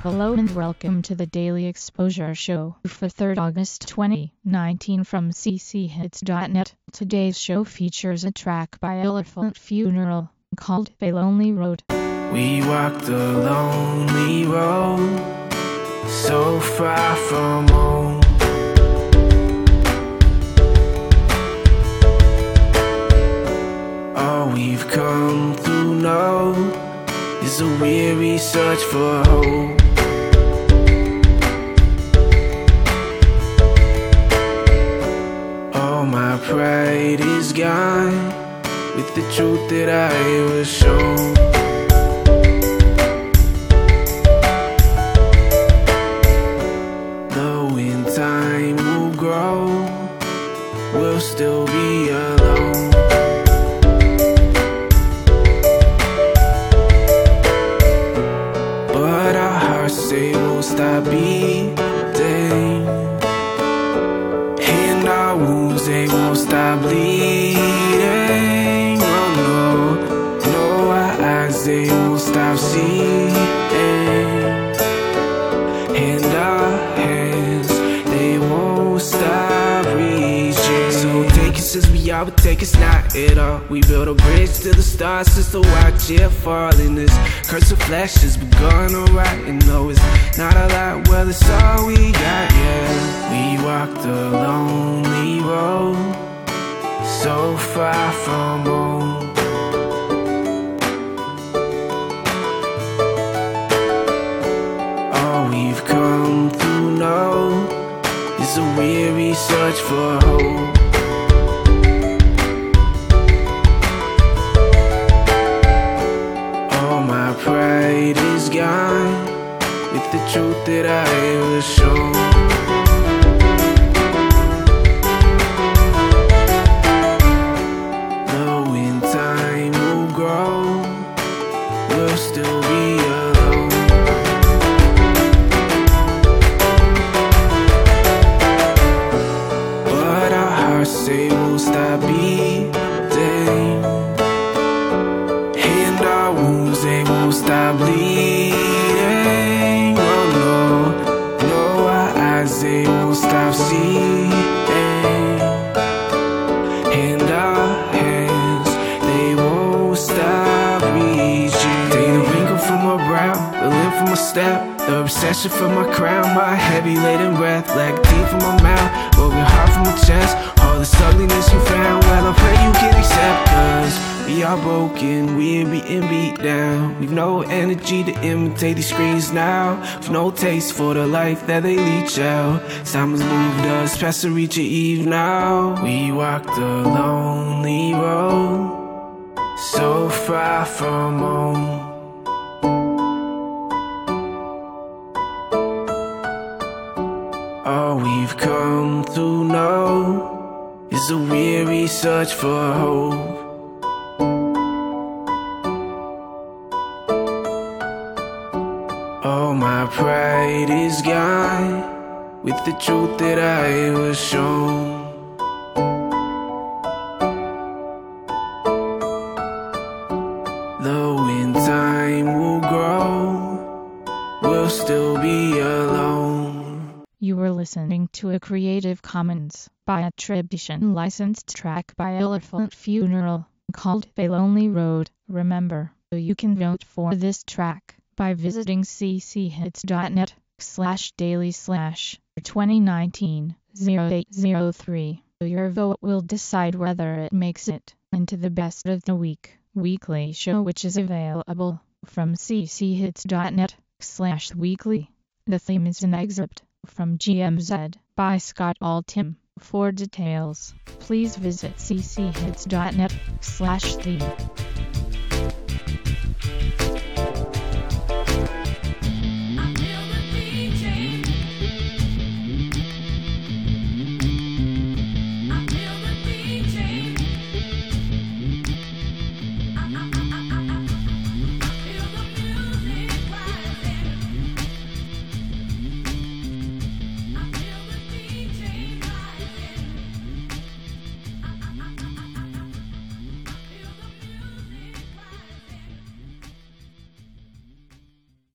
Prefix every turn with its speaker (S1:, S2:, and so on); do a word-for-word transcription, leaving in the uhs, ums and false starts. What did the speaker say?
S1: Hello and welcome to the Daily Exposure Show for third August twenty nineteen from c c hits dot net. Today's show features a track by Elephant Funeral called A Lonely Road.
S2: We walked a lonely road, so far from home. All we've come to know is a weary search for hope. All my pride is gone with the truth that I was shown. Though in time will grow, we'll still be alone. But our hearts say we'll stop beating, and our wounds, they won't stop bleeding. Oh no, no, our eyes, they won't stop seeing, and our hands, they won't stop reaching. So take us as we are, but take us not at all. We built a bridge to the stars just to watch it fall. In this curse of flesh has begun alright, and though it's not a lot, well, it's all we got, yeah. We walked a lonely road, so far from home. All we've come to know is a weary search for hope. All my pride is gone with the truth that I was shown. Though in time will grow, we'll still be alone. But our hearts say we'll stop beating, and our wounds, they won't stop bleeding. Oh no, no, our eyes, they won't stop seeing, and our hands, they won't stop reaching. Take the wrinkle from my brow, the limp from my step, the obsession for my crown, my heavy laden breath, like deep from my mouth, broken heart from my chest. All this ugliness you found, well, I pray you can accept, cause we are broken, we're being beat down. We've no energy to imitate these screens now. We've no taste for the life that they leech out. Time has moved us past the reach of eve now. We walked a lonely road, so far from home. All we've come to know is a weary search for hope. All my pride is gone with the truth that I was shown. Though in time will grow, we'll still be alone.
S1: You were listening to a Creative Commons by attribution licensed track by Elephant Funeral called A Lonely Road. Remember, you can vote for this track by visiting c c hits dot net slash daily slash twenty nineteen oh eight oh three. Your vote will decide whether it makes it into the best of the week weekly show, which is available from c c hits dot net slash weekly. The theme is an excerpt from G M Z by Scott Altham. For details, please visit c c hits dot net slash theme.